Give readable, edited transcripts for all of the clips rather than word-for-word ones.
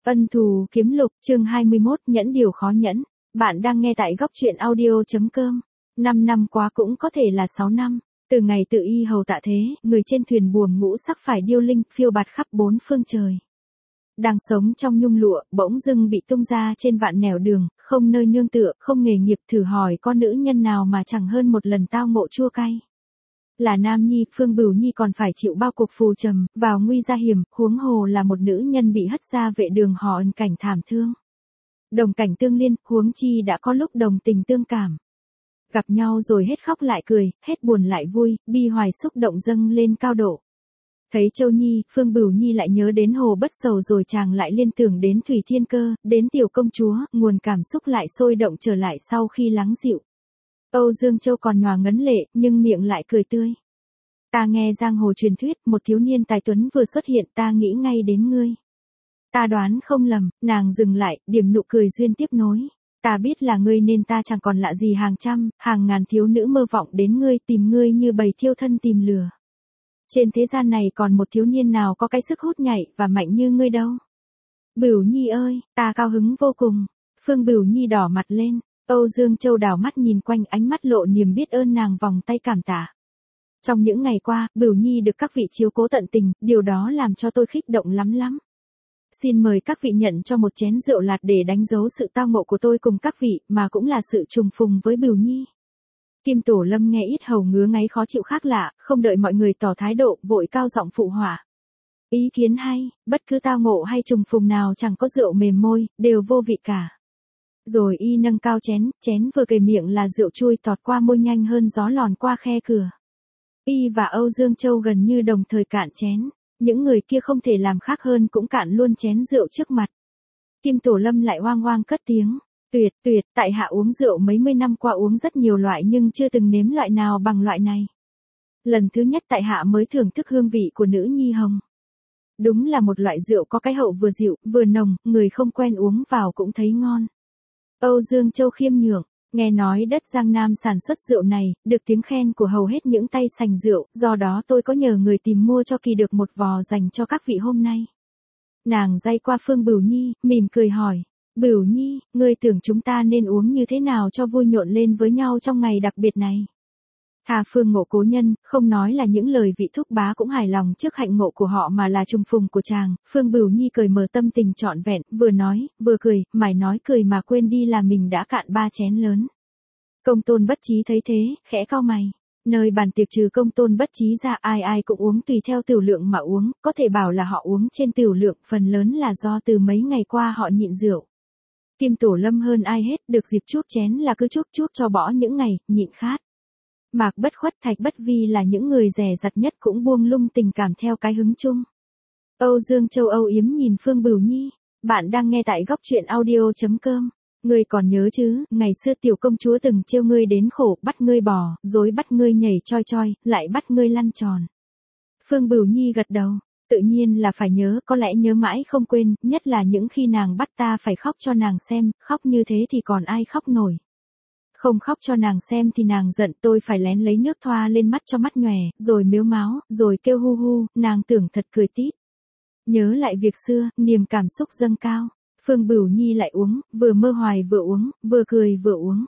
Ân thù kiếm lục, chương 21, nhẫn điều khó nhẫn. Bạn đang nghe tại góc truyện audio.com. 5 năm quá cũng có thể là 6 năm. Từ ngày tự y hầu tạ thế, người trên thuyền buồm ngũ sắc phải điêu linh, phiêu bạt khắp bốn phương trời. Đang sống trong nhung lụa, bỗng dưng bị tung ra trên vạn nẻo đường, không nơi nương tựa, không nghề nghiệp, thử hỏi con nữ nhân nào mà chẳng hơn một lần tao ngộ chua cay. Là nam nhi, Phương Bửu Nhi còn phải chịu bao cuộc phù trầm, vào nguy ra hiểm, huống hồ là một nữ nhân bị hất ra vệ đường họ ân cảnh thảm thương. Đồng cảnh tương liên, huống chi đã có lúc đồng tình tương cảm. Gặp nhau rồi hết khóc lại cười, hết buồn lại vui, bi hoài xúc động dâng lên cao độ. Thấy Châu Nhi, Phương Bửu Nhi lại nhớ đến Hồ Bất Sầu rồi chàng lại liên tưởng đến Thủy Thiên Cơ, đến tiểu công chúa, nguồn cảm xúc lại sôi động trở lại sau khi lắng dịu. Âu Dương Châu còn nhòa ngấn lệ, nhưng miệng lại cười tươi. Ta nghe giang hồ truyền thuyết, một thiếu niên tài tuấn vừa xuất hiện, ta nghĩ ngay đến ngươi. Ta đoán không lầm, nàng dừng lại, điểm nụ cười duyên tiếp nối. Ta biết là ngươi nên ta chẳng còn lạ gì hàng trăm, hàng ngàn thiếu nữ mơ vọng đến ngươi, tìm ngươi như bầy thiêu thân tìm lửa. Trên thế gian này còn một thiếu niên nào có cái sức hút nhảy và mạnh như ngươi đâu. Bửu Nhi ơi, ta cao hứng vô cùng. Phương Bửu Nhi đỏ mặt lên. Âu Dương Châu đảo mắt nhìn quanh, ánh mắt lộ niềm biết ơn, nàng vòng tay cảm tạ. Trong những ngày qua, Bửu Nhi được các vị chiếu cố tận tình, điều đó làm cho tôi kích động lắm. Xin mời các vị nhận cho một chén rượu lạt để đánh dấu sự tao ngộ của tôi cùng các vị, mà cũng là sự trùng phùng với Bửu Nhi. Kim Tổ Lâm nghe ít hầu ngứa ngáy khó chịu khác lạ, không đợi mọi người tỏ thái độ, vội cao giọng phụ họa. Ý kiến hay, bất cứ tao ngộ hay trùng phùng nào chẳng có rượu mềm môi, đều vô vị cả. Rồi y nâng cao chén vừa kề miệng là rượu chui tọt qua môi nhanh hơn gió lòn qua khe cửa. Y và Âu Dương Châu gần như đồng thời cạn chén, những người kia không thể làm khác hơn cũng cạn luôn chén rượu trước mặt. Kim Tổ Lâm lại hoang cất tiếng, tuyệt, tại hạ uống rượu mấy mươi năm qua uống rất nhiều loại nhưng chưa từng nếm loại nào bằng loại này. Lần thứ nhất tại hạ mới thưởng thức hương vị của nữ nhi hồng. Đúng là một loại rượu có cái hậu vừa dịu, vừa nồng, người không quen uống vào cũng thấy ngon. Âu Dương Châu khiêm nhường, nghe nói đất Giang Nam sản xuất rượu này, được tiếng khen của hầu hết những tay sành rượu, do đó tôi có nhờ người tìm mua cho kỳ được một vò dành cho các vị hôm nay. Nàng day qua Phương Bửu Nhi, mỉm cười hỏi, Bửu Nhi, ngươi tưởng chúng ta nên uống như thế nào cho vui nhộn lên với nhau trong ngày đặc biệt này? Thà Phương ngộ cố nhân, không nói là những lời vị thúc bá cũng hài lòng trước hạnh ngộ của họ mà là trùng phùng của chàng. Phương Bửu Nhi cười mở tâm tình trọn vẹn, vừa nói, vừa cười, mải nói cười mà quên đi là mình đã cạn 3 chén lớn. Công Tôn Bất Chí thấy thế, khẽ cau mày. Nơi bàn tiệc trừ Công Tôn Bất Chí ra ai cũng uống tùy theo tửu lượng mà uống, có thể bảo là họ uống trên tửu lượng, phần lớn là do từ mấy ngày qua họ nhịn rượu. Kim Tổ Lâm hơn ai hết, được dịp chuốc chén là cứ chuốc cho bỏ những ngày, nhịn khát. Mạc Bất Khuất, Thạch Bất Vi là những người dè dặt nhất cũng buông lung tình cảm theo cái hứng chung. Âu Dương Châu âu yếm nhìn Phương Bửu Nhi, bạn đang nghe tại góc truyện audio.com. Ngươi còn nhớ chứ, ngày xưa tiểu công chúa từng trêu ngươi đến khổ, bắt ngươi bò, rồi bắt ngươi nhảy choi, lại bắt ngươi lăn tròn. Phương Bửu Nhi gật đầu, tự nhiên là phải nhớ, có lẽ nhớ mãi không quên, nhất là những khi nàng bắt ta phải khóc cho nàng xem, khóc như thế thì còn ai khóc nổi. Không khóc cho nàng xem thì nàng giận, tôi phải lén lấy nước thoa lên mắt cho mắt nhòe, rồi mếu máo, rồi kêu hu, nàng tưởng thật cười tít. Nhớ lại việc xưa, niềm cảm xúc dâng cao. Phương Bửu Nhi lại uống, vừa mơ hoài vừa uống, vừa cười vừa uống.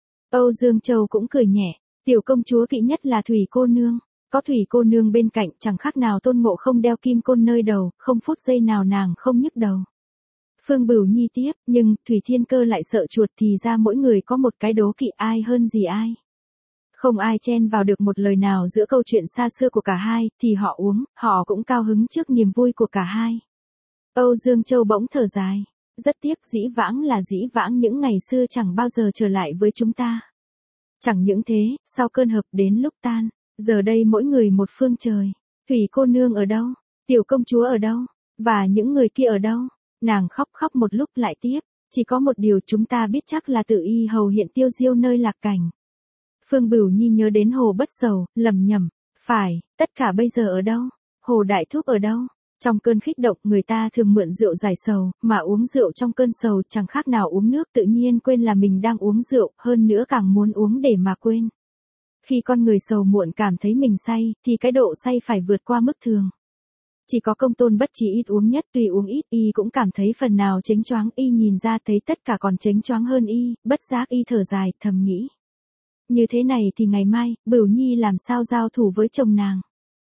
Âu Dương Châu cũng cười nhẹ, tiểu công chúa kỵ nhất là Thủy cô nương. Có Thủy cô nương bên cạnh chẳng khác nào Tôn Ngộ Không đeo kim côn nơi đầu, không phút giây nào nàng không nhức đầu. Phương Bửu Nhi tiếp, nhưng Thủy Thiên Cơ lại sợ chuột thì ra mỗi người có một cái đố kỵ, ai hơn gì ai. Không ai chen vào được một lời nào giữa câu chuyện xa xưa của cả hai, thì họ uống, họ cũng cao hứng trước niềm vui của cả hai. Âu Dương Châu bỗng thở dài. Rất tiếc dĩ vãng những ngày xưa chẳng bao giờ trở lại với chúng ta. Chẳng những thế, sau cơn hợp đến lúc tan, giờ đây mỗi người một phương trời. Thủy cô nương ở đâu? Tiểu công chúa ở đâu? Và những người kia ở đâu? Nàng khóc một lúc lại tiếp. Chỉ có một điều chúng ta biết chắc là tự y hầu hiện tiêu diêu nơi lạc cảnh. Phương Bửu Nhi nhớ đến Hồ Bất Sầu, lầm nhầm. Phải, tất cả bây giờ ở đâu? Hồ Đại Thúc ở đâu? Trong cơn kích động người ta thường mượn rượu giải sầu, mà uống rượu trong cơn sầu chẳng khác nào uống nước, tự nhiên quên là mình đang uống rượu, hơn nữa càng muốn uống để mà quên. Khi con người sầu muộn cảm thấy mình say, thì cái độ say phải vượt qua mức thường. Chỉ có Công Tôn Bất Chí ít uống nhất, tuy uống ít y cũng cảm thấy phần nào chếnh choáng, y nhìn ra thấy tất cả còn chếnh choáng hơn y, bất giác y thở dài, thầm nghĩ. Như thế này thì ngày mai, Bửu Nhi làm sao giao thủ với chồng nàng.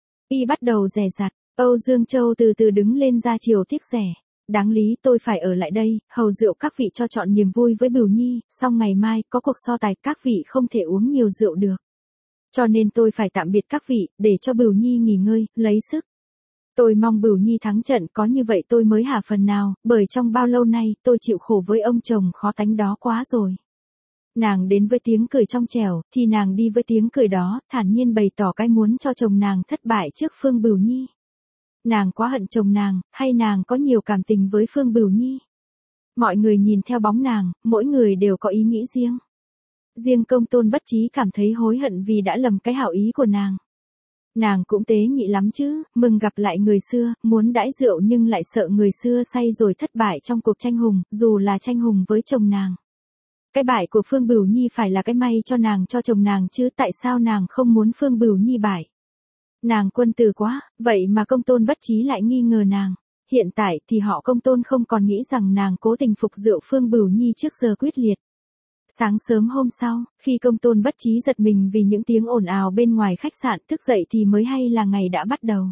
Y bắt đầu dè dặt, Âu Dương Châu từ từ đứng lên ra chiều tiếc rẻ. Đáng lý tôi phải ở lại đây, hầu rượu các vị cho chọn niềm vui với Bửu Nhi, xong ngày mai có cuộc so tài các vị không thể uống nhiều rượu được. Cho nên tôi phải tạm biệt các vị, để cho Bửu Nhi nghỉ ngơi, lấy sức. Tôi mong Bửu Nhi thắng trận, có như vậy tôi mới hả phần nào, bởi trong bao lâu nay tôi chịu khổ với ông chồng khó tánh đó quá rồi. Nàng đến với tiếng cười trong trẻo, thì nàng đi với tiếng cười đó, thản nhiên bày tỏ cái muốn cho chồng nàng thất bại trước Phương Bửu Nhi. Nàng quá hận chồng nàng, hay nàng có nhiều cảm tình với Phương Bửu Nhi? Mọi người nhìn theo bóng nàng, mỗi người đều có ý nghĩ riêng. Riêng Công Tôn Bất Chí cảm thấy hối hận vì đã lầm cái hảo ý của nàng. Nàng cũng tế nhị lắm chứ, mừng gặp lại người xưa, muốn đãi rượu nhưng lại sợ người xưa say rồi thất bại trong cuộc tranh hùng, dù là tranh hùng với chồng nàng. Cái bại của Phương Bửu Nhi phải là cái may cho nàng cho chồng nàng chứ, tại sao nàng không muốn Phương Bửu Nhi bại? Nàng quân tử quá, vậy mà Công Tôn Bất Chí lại nghi ngờ nàng. Hiện tại thì họ Công Tôn không còn nghĩ rằng nàng cố tình phục rượu Phương Bửu Nhi trước giờ quyết liệt. Sáng sớm hôm sau, khi Công Tôn Bất Chí giật mình vì những tiếng ồn ào bên ngoài khách sạn, thức dậy thì mới hay là ngày đã bắt đầu.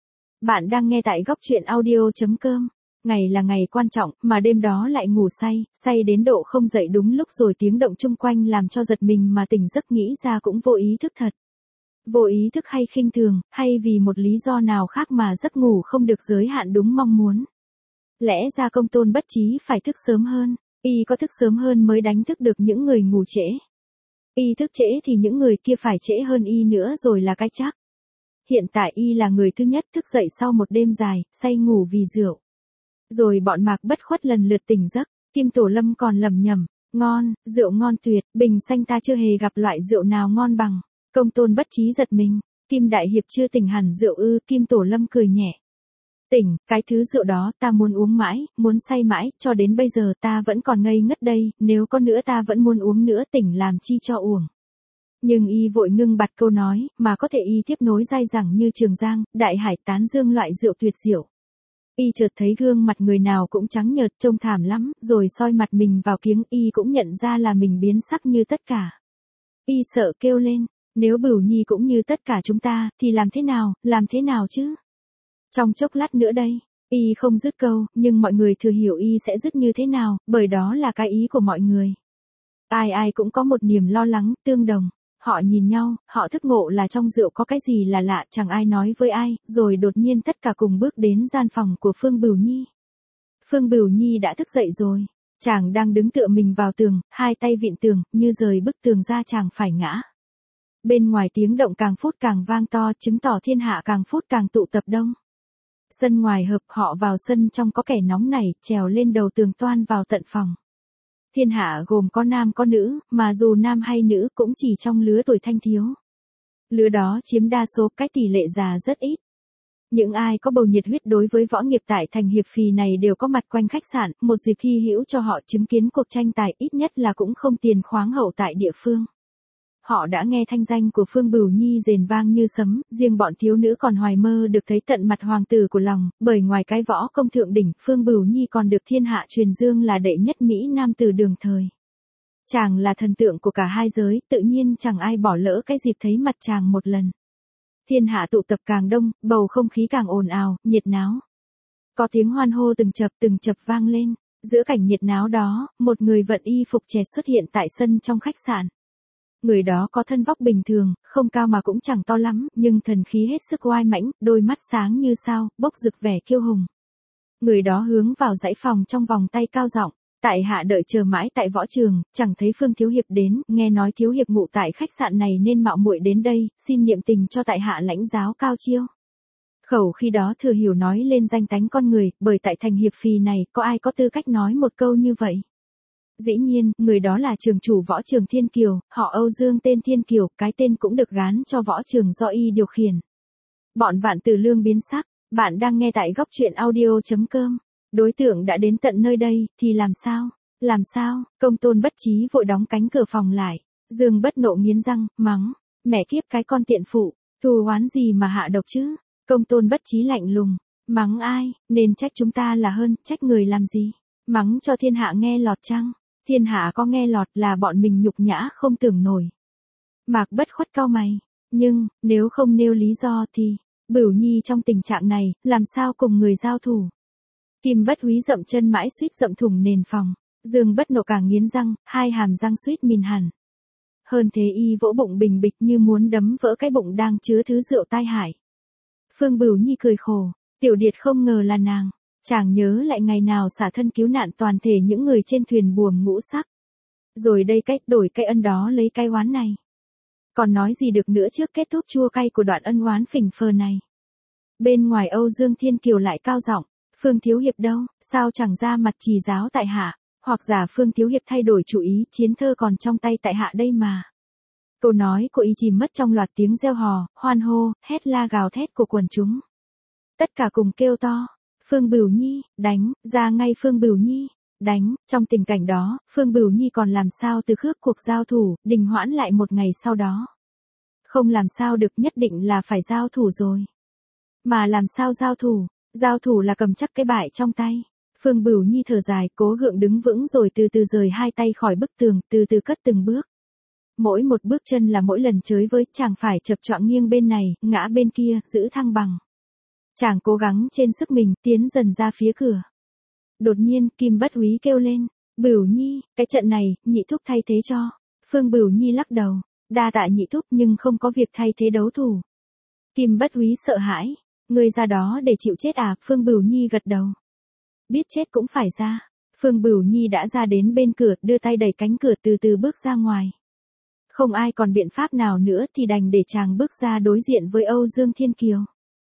Bạn đang nghe tại góc truyện audio.com. Ngày là ngày quan trọng, mà đêm đó lại ngủ say đến độ không dậy đúng lúc rồi tiếng động chung quanh làm cho giật mình mà tỉnh giấc nghĩ ra cũng vô ý thức thật. Vô ý thức hay khinh thường, hay vì một lý do nào khác mà giấc ngủ không được giới hạn đúng mong muốn. Lẽ ra Công Tôn Bất Chí phải thức sớm hơn, y có thức sớm hơn mới đánh thức được những người ngủ trễ. Y thức trễ thì những người kia phải trễ hơn y nữa rồi là cái chắc. Hiện tại y là người thứ nhất thức dậy sau một đêm dài, say ngủ vì rượu. Rồi bọn Mạc Bất Khuất lần lượt tỉnh giấc, Kim Tổ Lâm còn lẩm nhẩm, ngon, rượu ngon tuyệt, bình xanh ta chưa hề gặp loại rượu nào ngon bằng. Công Tôn Bất Chí giật mình, Kim Đại Hiệp chưa tỉnh hẳn rượu ư? Kim Tổ Lâm cười nhẹ. Tỉnh, cái thứ rượu đó ta muốn uống mãi, muốn say mãi, cho đến bây giờ ta vẫn còn ngây ngất đây, nếu có nữa ta vẫn muốn uống nữa, tỉnh làm chi cho uổng. Nhưng y vội ngưng bặt câu nói, mà có thể y tiếp nối dai dẳng như Trường Giang, Đại Hải Tán Dương loại rượu tuyệt diệu. Y chợt thấy gương mặt người nào cũng trắng nhợt trông thảm lắm, rồi soi mặt mình vào kiếng y cũng nhận ra là mình biến sắc như tất cả. Y sợ kêu lên, nếu Bửu Nhi cũng như tất cả chúng ta, thì làm thế nào chứ? Trong chốc lát nữa đây, y không dứt câu, nhưng mọi người thừa hiểu y sẽ dứt như thế nào, bởi đó là cái ý của mọi người. Ai ai cũng có một niềm lo lắng, tương đồng. Họ nhìn nhau, họ thức ngộ là trong rượu có cái gì là lạ, chẳng ai nói với ai, rồi đột nhiên tất cả cùng bước đến gian phòng của Phương Bửu Nhi. Phương Bửu Nhi đã thức dậy rồi. Chàng đang đứng tựa mình vào tường, hai tay vịn tường, như rời bức tường ra chàng phải ngã. Bên ngoài tiếng động càng phút càng vang to, chứng tỏ thiên hạ càng phút càng tụ tập đông. Sân ngoài hợp, họ vào sân trong có kẻ nóng nảy, trèo lên đầu tường toan vào tận phòng. Thiên hạ gồm có nam có nữ, mà dù nam hay nữ cũng chỉ trong lứa tuổi thanh thiếu. Lứa đó chiếm đa số, cái tỷ lệ già rất ít. Những ai có bầu nhiệt huyết đối với võ nghiệp tại thành Hiệp Phì này đều có mặt quanh khách sạn, một dịp hy hữu cho họ chứng kiến cuộc tranh tài, ít nhất là cũng không tiền khoáng hậu tại địa phương. Họ đã nghe thanh danh của Phương Bửu Nhi rền vang như sấm, riêng bọn thiếu nữ còn hoài mơ được thấy tận mặt hoàng tử của lòng, bởi ngoài cái võ công thượng đỉnh, Phương Bửu Nhi còn được thiên hạ truyền dương là đệ nhất Mỹ Nam từ đường thời. Chàng là thần tượng của cả hai giới, tự nhiên chẳng ai bỏ lỡ cái dịp thấy mặt chàng một lần. Thiên hạ tụ tập càng đông, bầu không khí càng ồn ào, nhiệt náo. Có tiếng hoan hô từng chập vang lên. Giữa cảnh nhiệt náo đó, một người vận y phục trẻ xuất hiện tại sân trong khách sạn. Người đó có thân vóc bình thường, không cao mà cũng chẳng to lắm, nhưng thần khí hết sức oai mãnh, đôi mắt sáng như sao, bốc rực vẻ kiêu hùng. Người đó hướng vào dãy phòng trong vòng tay cao giọng, tại hạ đợi chờ mãi tại võ trường, chẳng thấy Phương thiếu hiệp đến, nghe nói thiếu hiệp ngụ tại khách sạn này nên mạo muội đến đây, xin niệm tình cho tại hạ lãnh giáo cao chiêu. Khẩu khi đó thừa hiểu nói lên danh tánh con người, bởi tại thành Hiệp Phì này, có ai có tư cách nói một câu như vậy. Dĩ nhiên, người đó là trường chủ võ trường Thiên Kiều, họ Âu Dương tên Thiên Kiều, cái tên cũng được gán cho võ trường do y điều khiển. Bọn Vạn Tử Lương biến sắc, bạn đang nghe tại góc truyện audio.com. Đối tượng đã đến tận nơi đây, thì làm sao? Làm sao? Công Tôn Bất Chí vội đóng cánh cửa phòng lại. Dương Bất Nộ nghiến răng, mắng, mẹ kiếp cái con tiện phụ, thù oán gì mà hạ độc chứ? Công Tôn Bất Chí lạnh lùng, Mắng ai, nên trách chúng ta là hơn, trách người làm gì? Mắng cho thiên hạ nghe lọt chăng? Thiên hạ có nghe lọt là bọn mình nhục nhã không tưởng nổi. Mạc Bất Khuất cau mày, nhưng, nếu không nêu lý do thì, Bửu Nhi trong tình trạng này, làm sao cùng người giao thủ? Kim Bất Húy dậm chân mãi suýt dậm thủng nền phòng, Dương Bất Nộ càng nghiến răng, hai hàm răng suýt mìn hẳn. Hơn thế y vỗ bụng bình bịch như muốn đấm vỡ cái bụng đang chứa thứ rượu tai hại. Phương Bửu Nhi cười khổ, Tiểu Điệt không ngờ là nàng, chàng nhớ lại ngày nào xả thân cứu nạn toàn thể những người trên thuyền buồm ngũ sắc. Rồi đây cách đổi cái ân đó lấy cái oán này. Còn nói gì được nữa trước kết thúc chua cay của đoạn ân oán phỉnh phờ này. Bên ngoài Âu Dương Thiên Kiều lại cao giọng, Phương Thiếu Hiệp đâu, sao chẳng ra mặt trì giáo tại hạ, hoặc giả Phương Thiếu Hiệp thay đổi chủ ý, chiến thơ còn trong tay tại hạ đây mà. Câu nói của y chìm mất trong loạt tiếng reo hò, hoan hô, hét la gào thét của quần chúng. Tất cả cùng kêu to, Phương Bửu Nhi, đánh, ra ngay Phương Bửu Nhi, đánh. Trong tình cảnh đó, Phương Bửu Nhi còn làm sao từ khước cuộc giao thủ, đình hoãn lại một ngày sau đó. Không làm sao được, nhất định là phải giao thủ rồi. Mà làm sao giao thủ? Giao thủ là cầm chắc cái bại trong tay. Phương Bửu Nhi thở dài, cố gượng đứng vững rồi từ từ rời hai tay khỏi bức tường, từ từ cất từng bước. Mỗi một bước chân là mỗi lần chới với, chàng phải chập choạng nghiêng bên này, ngã bên kia, giữ thăng bằng. Chàng cố gắng trên sức mình, tiến dần ra phía cửa. Đột nhiên, Kim Bất Húy kêu lên, Bửu Nhi, cái trận này, nhị thúc thay thế cho. Phương Bửu Nhi lắc đầu, đa tạ nhị thúc nhưng không có việc thay thế đấu thủ. Kim Bất Húy sợ hãi, ngươi ra đó để chịu chết à? Phương Bửu Nhi gật đầu. Biết chết cũng phải ra. Phương Bửu Nhi đã ra đến bên cửa, đưa tay đẩy cánh cửa từ từ bước ra ngoài. Không ai còn biện pháp nào nữa thì đành để chàng bước ra đối diện với Âu Dương Thiên Kiều.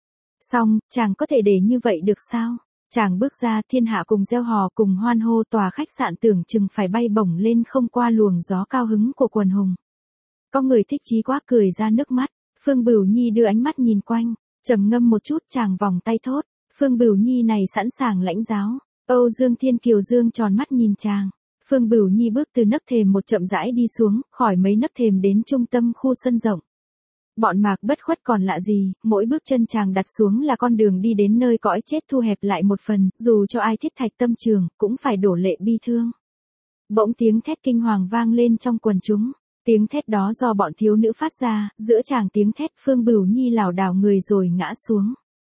Xong, chàng có thể để như vậy được sao? Chàng bước ra, thiên hạ cùng reo hò cùng hoan hô, tòa khách sạn tưởng chừng phải bay bổng lên không qua luồng gió cao hứng của quần hùng. Có người thích chí quá cười ra nước mắt. Phương Bửu Nhi đưa ánh mắt nhìn quanh, trầm ngâm một chút, chàng vòng tay thốt, Phương Bửu Nhi này sẵn sàng lãnh giáo. Âu Dương Thiên Kiều dương tròn mắt nhìn chàng. Phương Bửu Nhi bước từ nấc thềm một chậm rãi đi xuống, khỏi mấy nấc thềm đến trung tâm khu sân rộng. Bọn Mạc Bất Khuất còn lạ gì, mỗi bước chân chàng đặt xuống là con đường đi đến nơi cõi chết thu hẹp lại một phần, dù cho ai thiết thạch tâm trường, cũng phải đổ lệ bi thương. Bỗng tiếng thét kinh hoàng vang lên trong quần chúng. Tiếng thét đó do bọn thiếu nữ phát ra, giữa chàng tiếng thét Phương Bửu Nhi lảo đảo người rồi ngã xuống.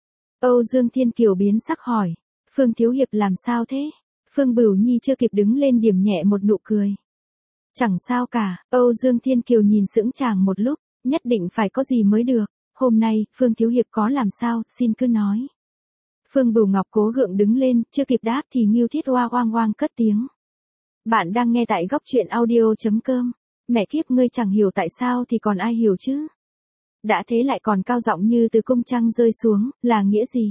Âu Dương Thiên Kiều biến sắc hỏi, Phương Thiếu Hiệp làm sao thế? Phương Bửu Nhi chưa kịp đứng lên điểm nhẹ một nụ cười. Chẳng sao cả, Âu Dương Thiên Kiều nhìn sững chàng một lúc, nhất định phải có gì mới được. Hôm nay, Phương Thiếu Hiệp có làm sao, xin cứ nói. Phương Bửu Ngọc cố gượng đứng lên, chưa kịp đáp thì Ngưu Thiết Oa oang oang cất tiếng. Bạn đang nghe tại góc truyện audio.com. Mẹ kiếp, ngươi chẳng hiểu tại sao thì còn ai hiểu chứ? Đã thế lại còn cao giọng như từ cung trăng rơi xuống, là nghĩa gì?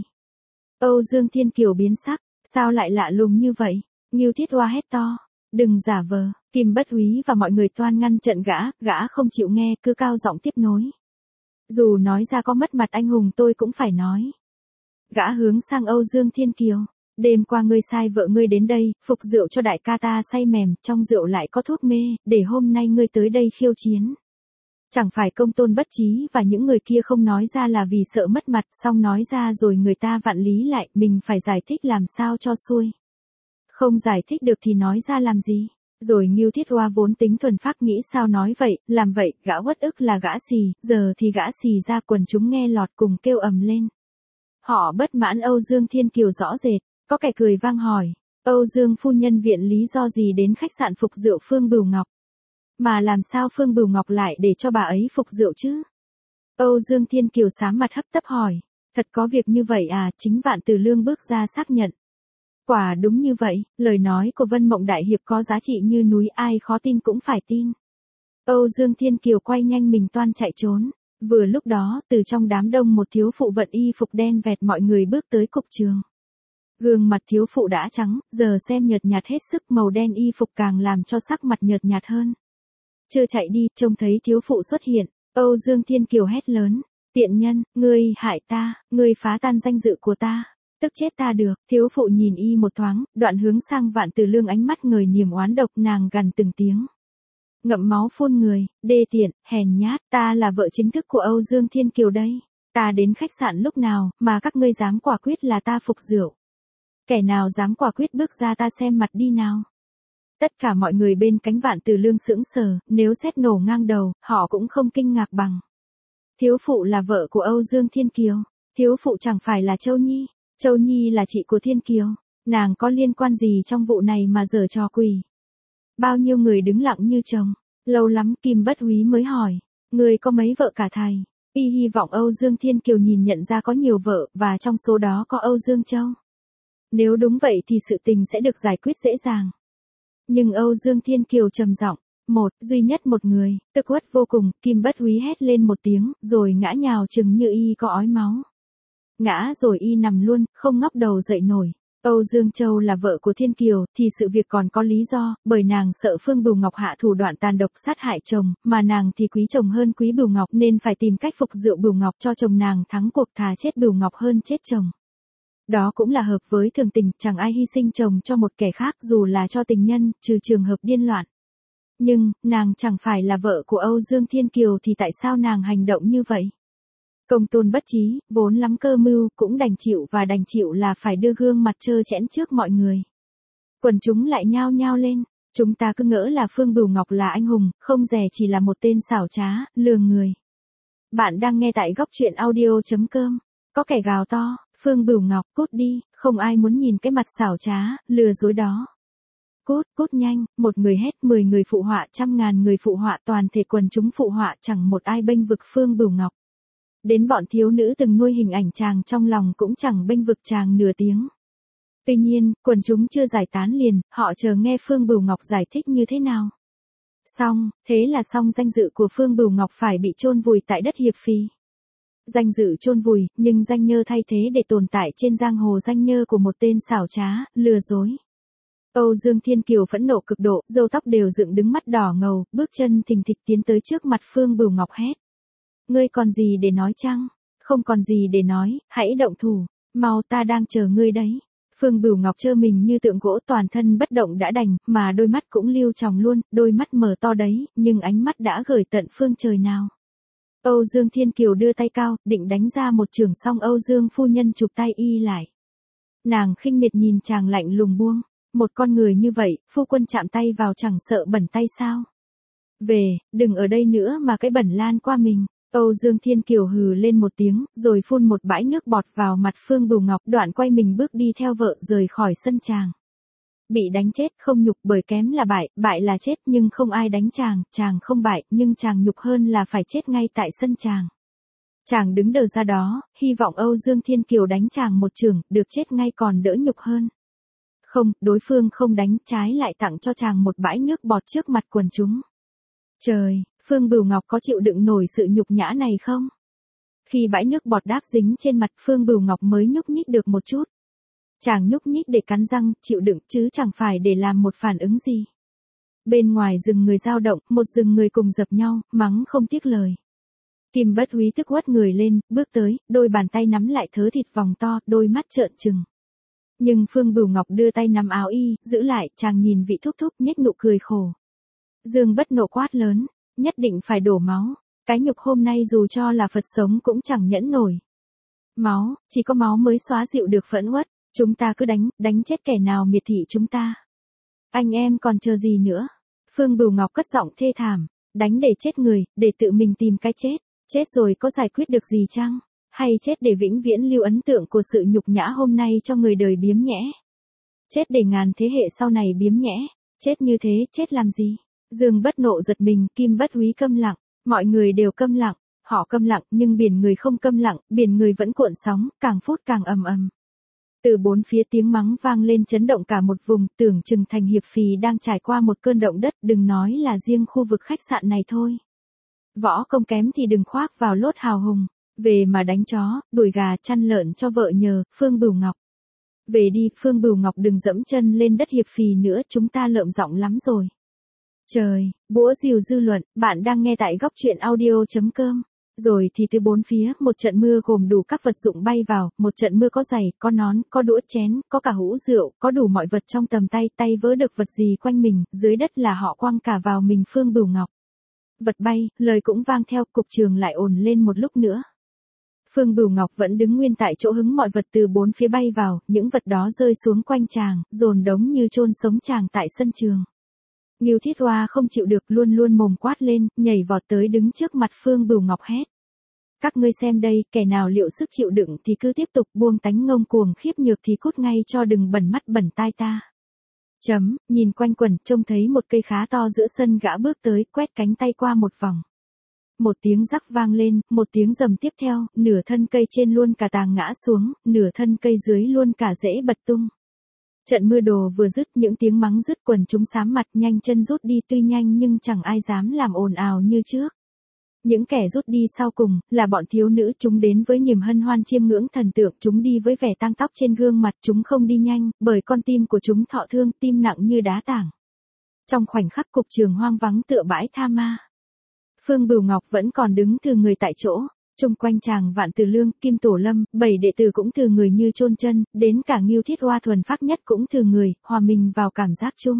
Âu Dương Thiên Kiều biến sắc, sao lại lạ lùng như vậy? Ngưu Thiết Oa hét to, đừng giả vờ. Kim Bất Húy và mọi người toan ngăn trận gã không chịu nghe, cứ cao giọng tiếp nối. Dù nói ra có mất mặt anh hùng tôi cũng phải nói. Gã hướng sang Âu Dương Thiên Kiều. Đêm qua ngươi sai vợ ngươi đến đây, phục rượu cho đại ca ta say mềm, trong rượu lại có thuốc mê, để hôm nay ngươi tới đây khiêu chiến. Chẳng phải Công Tôn Bất Chí và những người kia không nói ra là vì sợ mất mặt, xong nói ra rồi người ta vặn lý lại, mình phải giải thích làm sao cho xuôi. Không giải thích được thì nói ra làm gì? Rồi Ngưu Thiết Oa vốn tính thuần phác nghĩ sao nói vậy, làm vậy, gã uất ức là gã xì, giờ thì gã xì ra quần chúng nghe lọt cùng kêu ầm lên. Họ bất mãn Âu Dương Thiên Kiều rõ rệt. Có kẻ cười vang hỏi, Âu Dương phu nhân viện lý do gì đến khách sạn phục rượu Phương Bửu Ngọc? Mà làm sao Phương Bửu Ngọc lại để cho bà ấy phục rượu chứ? Âu Dương Thiên Kiều xám mặt hấp tấp hỏi, thật có việc như vậy à? Chính Vạn Từ Lương bước ra xác nhận. Quả đúng như vậy, lời nói của Vân Mộng Đại Hiệp có giá trị như núi, ai khó tin cũng phải tin. Âu Dương Thiên Kiều quay nhanh mình toan chạy trốn. Vừa lúc đó, từ trong đám đông một thiếu phụ vận y phục đen vẹt mọi người bước tới cục trường. Gương mặt thiếu phụ đã trắng, giờ xem nhợt nhạt hết sức, màu đen y phục càng làm cho sắc mặt nhợt nhạt hơn. Chưa chạy đi, trông thấy thiếu phụ xuất hiện, Âu Dương Thiên Kiều hét lớn, tiện nhân, ngươi hại ta, ngươi phá tan danh dự của ta, tức chết ta được. Thiếu phụ nhìn y một thoáng, đoạn hướng sang Vạn Từ Lương ánh mắt ngời niềm oán độc, nàng gằn từng tiếng. Ngậm máu phun người, đê tiện, hèn nhát, ta là vợ chính thức của Âu Dương Thiên Kiều đây. Ta đến khách sạn lúc nào, mà các ngươi dám quả quyết là ta phục rượu. Kẻ nào dám quả quyết bước ra ta xem mặt đi nào. Tất cả mọi người bên cánh Vạn Từ Lương sững sờ, nếu xét nổ ngang đầu, họ cũng không kinh ngạc bằng. Thiếu phụ là vợ của Âu Dương Thiên Kiều. Thiếu phụ chẳng phải là Châu Nhi. Châu Nhi là chị của Thiên Kiều. Nàng có liên quan gì trong vụ này mà giở trò quỷ? Bao nhiêu người đứng lặng như trồng. Lâu lắm Kim Bất Húy mới hỏi. Người có mấy vợ cả thầy? Y hy vọng Âu Dương Thiên Kiều nhìn nhận ra có nhiều vợ, và trong số đó có Âu Dương Châu. Nếu đúng vậy thì sự tình sẽ được giải quyết dễ dàng. Nhưng Âu Dương Thiên Kiều trầm giọng, duy nhất một người, tức uất vô cùng, Kim Bất Húy hét lên một tiếng, rồi ngã nhào chừng như y có ói máu. Ngã rồi y nằm luôn, không ngóc đầu dậy nổi. Âu Dương Châu là vợ của Thiên Kiều, thì sự việc còn có lý do, bởi nàng sợ Phương Bửu Ngọc hạ thủ đoạn tàn độc sát hại chồng, mà nàng thì quý chồng hơn quý Bửu Ngọc nên phải tìm cách phục rượu Bửu Ngọc cho chồng nàng thắng cuộc, thà chết Bửu Ngọc hơn chết chồng. Đó cũng là hợp với thường tình, chẳng ai hy sinh chồng cho một kẻ khác dù là cho tình nhân, trừ trường hợp điên loạn. Nhưng, nàng chẳng phải là vợ của Âu Dương Thiên Kiều thì tại sao nàng hành động như vậy? Công Tôn bất trí, vốn lắm cơ mưu, cũng đành chịu, và đành chịu là phải đưa gương mặt trơ trẽn trước mọi người. Quần chúng lại nhao nhao lên, chúng ta cứ ngỡ là Phương Bửu Ngọc là anh hùng, không dè chỉ là một tên xảo trá, lường người. Bạn đang nghe tại góc truyện audio.com. Có kẻ gào to, Phương Bửu Ngọc, cút đi, không ai muốn nhìn cái mặt xảo trá, lừa dối đó. Cút, cút nhanh, một người hét, 10 người phụ họa, 100.000 người phụ họa, toàn thể quần chúng phụ họa, chẳng một ai bênh vực Phương Bửu Ngọc. Đến bọn thiếu nữ từng nuôi hình ảnh chàng trong lòng cũng chẳng bênh vực chàng nửa tiếng. Tuy nhiên, quần chúng chưa giải tán liền, họ chờ nghe Phương Bửu Ngọc giải thích như thế nào. Xong, thế là xong, danh dự của Phương Bửu Ngọc phải bị chôn vùi tại đất Hiệp Phì. Danh dự chôn vùi, nhưng danh nhơ thay thế để tồn tại trên giang hồ, danh nhơ của một tên xảo trá, lừa dối. Âu Dương Thiên Kiều phẫn nộ cực độ, râu tóc đều dựng đứng, mắt đỏ ngầu, bước chân thình thịch tiến tới trước mặt Phương Bửu Ngọc hét. Ngươi còn gì để nói chăng? Không còn gì để nói, hãy động thủ, mau, ta đang chờ ngươi đấy. Phương Bửu Ngọc trơ mình như tượng gỗ, toàn thân bất động đã đành, mà đôi mắt cũng lưu tròng luôn, đôi mắt mở to đấy, nhưng ánh mắt đã gửi tận phương trời nào. Âu Dương Thiên Kiều đưa tay cao, định đánh ra một chưởng, xong Âu Dương phu nhân chụp tay y lại. Nàng khinh miệt nhìn chàng lạnh lùng buông. Một con người như vậy, phu quân chạm tay vào chẳng sợ bẩn tay sao? Về, đừng ở đây nữa mà cái bẩn lan qua mình. Âu Dương Thiên Kiều hừ lên một tiếng, rồi phun một bãi nước bọt vào mặt Phương Bửu Ngọc, đoạn quay mình bước đi theo vợ rời khỏi sân chàng. Bị đánh chết không nhục, bởi kém là bại, bại là chết, nhưng không ai đánh chàng, chàng không bại, nhưng chàng nhục hơn là phải chết ngay tại sân chàng. Chàng đứng đờ ra đó, hy vọng Âu Dương Thiên Kiều đánh chàng một chưởng, được chết ngay còn đỡ nhục hơn. Không, đối phương không đánh, trái lại tặng cho chàng một bãi nước bọt trước mặt quần chúng. Trời, Phương Bửu Ngọc có chịu đựng nổi sự nhục nhã này không? Khi bãi nước bọt đáp dính trên mặt, Phương Bửu Ngọc mới nhúc nhích được một chút. Chàng nhúc nhích để cắn răng, chịu đựng, chứ chẳng phải để làm một phản ứng gì. Bên ngoài rừng người dao động, một rừng người cùng dập nhau, mắng không tiếc lời. Kim Bất Húy tức quất người lên, bước tới, đôi bàn tay nắm lại thớ thịt vòng to, đôi mắt trợn trừng. Nhưng Phương Bửu Ngọc đưa tay nắm áo y, giữ lại, chàng nhìn vị thúc thúc, nhếch nụ cười khổ. Dương Bất nộ quát lớn, nhất định phải đổ máu, cái nhục hôm nay dù cho là Phật sống cũng chẳng nhẫn nổi. Máu, chỉ có máu mới xóa dịu được phẫn uất, chúng ta cứ đánh chết kẻ nào miệt thị chúng ta. Anh em còn chờ gì nữa? Phương Bửu Ngọc cất giọng thê thảm, đánh để chết người, để tự mình tìm cái chết rồi có giải quyết được gì chăng? Hay chết để vĩnh viễn lưu ấn tượng của sự nhục nhã hôm nay cho người đời biếm nhẽ? Chết để ngàn thế hệ sau này biếm nhẽ, chết như thế, chết làm gì? Dương Bất nộ giật mình, Kim Bất Húy câm lặng, mọi người đều câm lặng, họ câm lặng, nhưng biển người không câm lặng, biển người vẫn cuộn sóng, càng phút càng ầm ầm. Từ bốn phía tiếng mắng vang lên chấn động cả một vùng, tưởng chừng thành Hiệp Phì đang trải qua một cơn động đất, đừng nói là riêng khu vực khách sạn này thôi. Võ công kém thì đừng khoác vào lốt hào hùng, về mà đánh chó, đuổi gà, chăn lợn cho vợ nhờ, Phương Bửu Ngọc. Về đi, Phương Bửu Ngọc, đừng dẫm chân lên đất Hiệp Phì nữa, chúng ta lợm giọng lắm rồi. Trời, búa rìu dư luận, bạn đang nghe tại góc truyện audio.com. Rồi thì từ bốn phía, một trận mưa gồm đủ các vật dụng bay vào, một trận mưa có giày, có nón, có đũa chén, có cả hũ rượu, có đủ mọi vật trong tầm tay, tay vớ được vật gì quanh mình, dưới đất là họ quăng cả vào mình Phương Bửu Ngọc. Vật bay, lời cũng vang theo, cục trường lại ồn lên một lúc nữa. Phương Bửu Ngọc vẫn đứng nguyên tại chỗ hứng mọi vật từ bốn phía bay vào, những vật đó rơi xuống quanh chàng, dồn đống như chôn sống chàng tại sân trường. Ngưu Thiết Hoa không chịu được luôn luôn mồm quát lên, nhảy vọt tới đứng trước mặt Phương Bửu Ngọc hét. Các ngươi xem đây, kẻ nào liệu sức chịu đựng thì cứ tiếp tục, buông tánh ngông cuồng khiếp nhược thì cút ngay cho đừng bẩn mắt bẩn tai ta. Nhìn quanh quẩn, trông thấy một cây khá to giữa sân, gã bước tới, quét cánh tay qua một vòng. Một tiếng rắc vang lên, một tiếng rầm tiếp theo, nửa thân cây trên luôn cả tàng ngã xuống, nửa thân cây dưới luôn cả rễ bật tung. Trận mưa đồ vừa dứt, những tiếng mắng dứt, quần chúng xám mặt nhanh chân rút đi, tuy nhanh nhưng chẳng ai dám làm ồn ào như trước. Những kẻ rút đi sau cùng, là bọn thiếu nữ, chúng đến với niềm hân hoan chiêm ngưỡng thần tượng, chúng đi với vẻ tang tóc trên gương mặt, chúng không đi nhanh, bởi con tim của chúng thọ thương, tim nặng như đá tảng. Trong khoảnh khắc cục trường hoang vắng tựa bãi tha ma. Phương Bửu Ngọc vẫn còn đứng thừ người tại chỗ, chung quanh chàng Vạn Từ Lương, Kim Tổ Lâm, 7 đệ tử cũng thừ người như chôn chân, đến cả Ngưu Thiết Hoa thuần phác nhất cũng thừ người, hòa mình vào cảm giác chung.